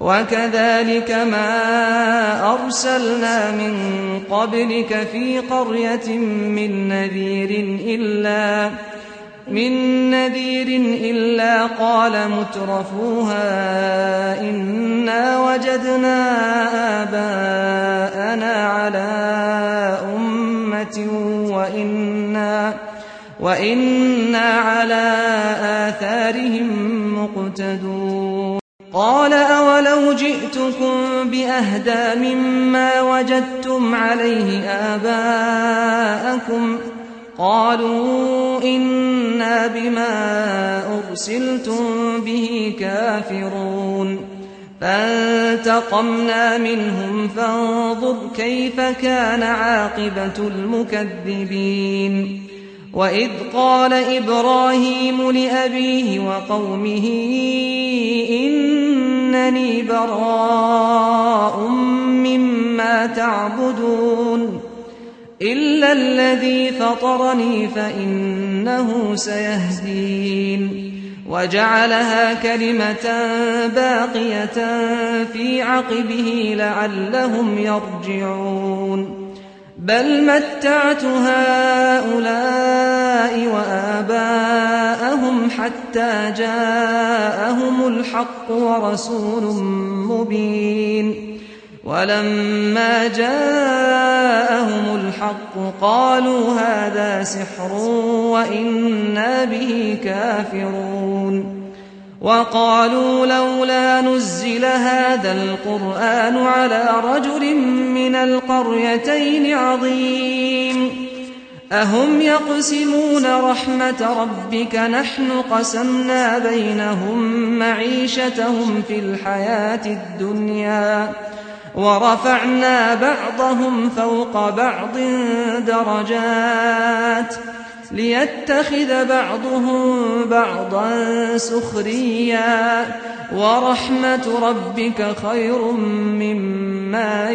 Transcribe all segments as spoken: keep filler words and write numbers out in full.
وكذلك ما أرسلنا من قبلك في قرية من نذير إلا من نذير إلا قال مترفوها إنا وجدنا آباءنا على أمة وإنا, وإنا على آثارهم مقتدون. قال أولو جئتكم بأهدى مما وجدتم عليه آباءكم قالوا إنا بما أرسلتم به كافرون. فانتقمنا منهم فانظر كيف كان عاقبة المكذبين. وإذ قال إبراهيم لأبيه وقومه إنني براء مما تعبدون إلا الذي فطرني فإنه سيهدين. وجعلها كلمة باقية في عقبه لعلهم يرجعون. بل متعت هؤلاء وآباءهم حتى جاءهم الحق ورسول مبين. ولما جاءهم الحق قالوا هذا سحر وإنا به كافرون. وقالوا لولا نزل هذا القرآن على رجل من القريتين عظيم أهم يقسمون رحمة ربك نحن قسمنا بينهم معيشتهم في الحياة الدنيا ورفعنا بعضهم فوق بعض درجات ليتخذ بعضهم بعضا سخريا ورحمة ربك خير مما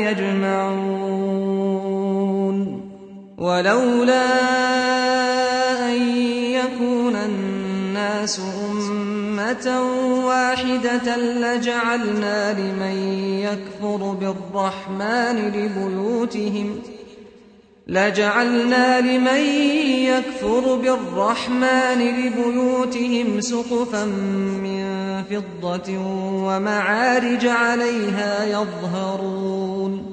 يجمعون. ولولا أن يكون الناس أمة واحدة لجعلنا لمن يكفر بالرحمن لبيوتهم لجعلنا لمن يكفر بالرحمن لبيوتهم سقفا من فضة ومعارج عليها يظهرون.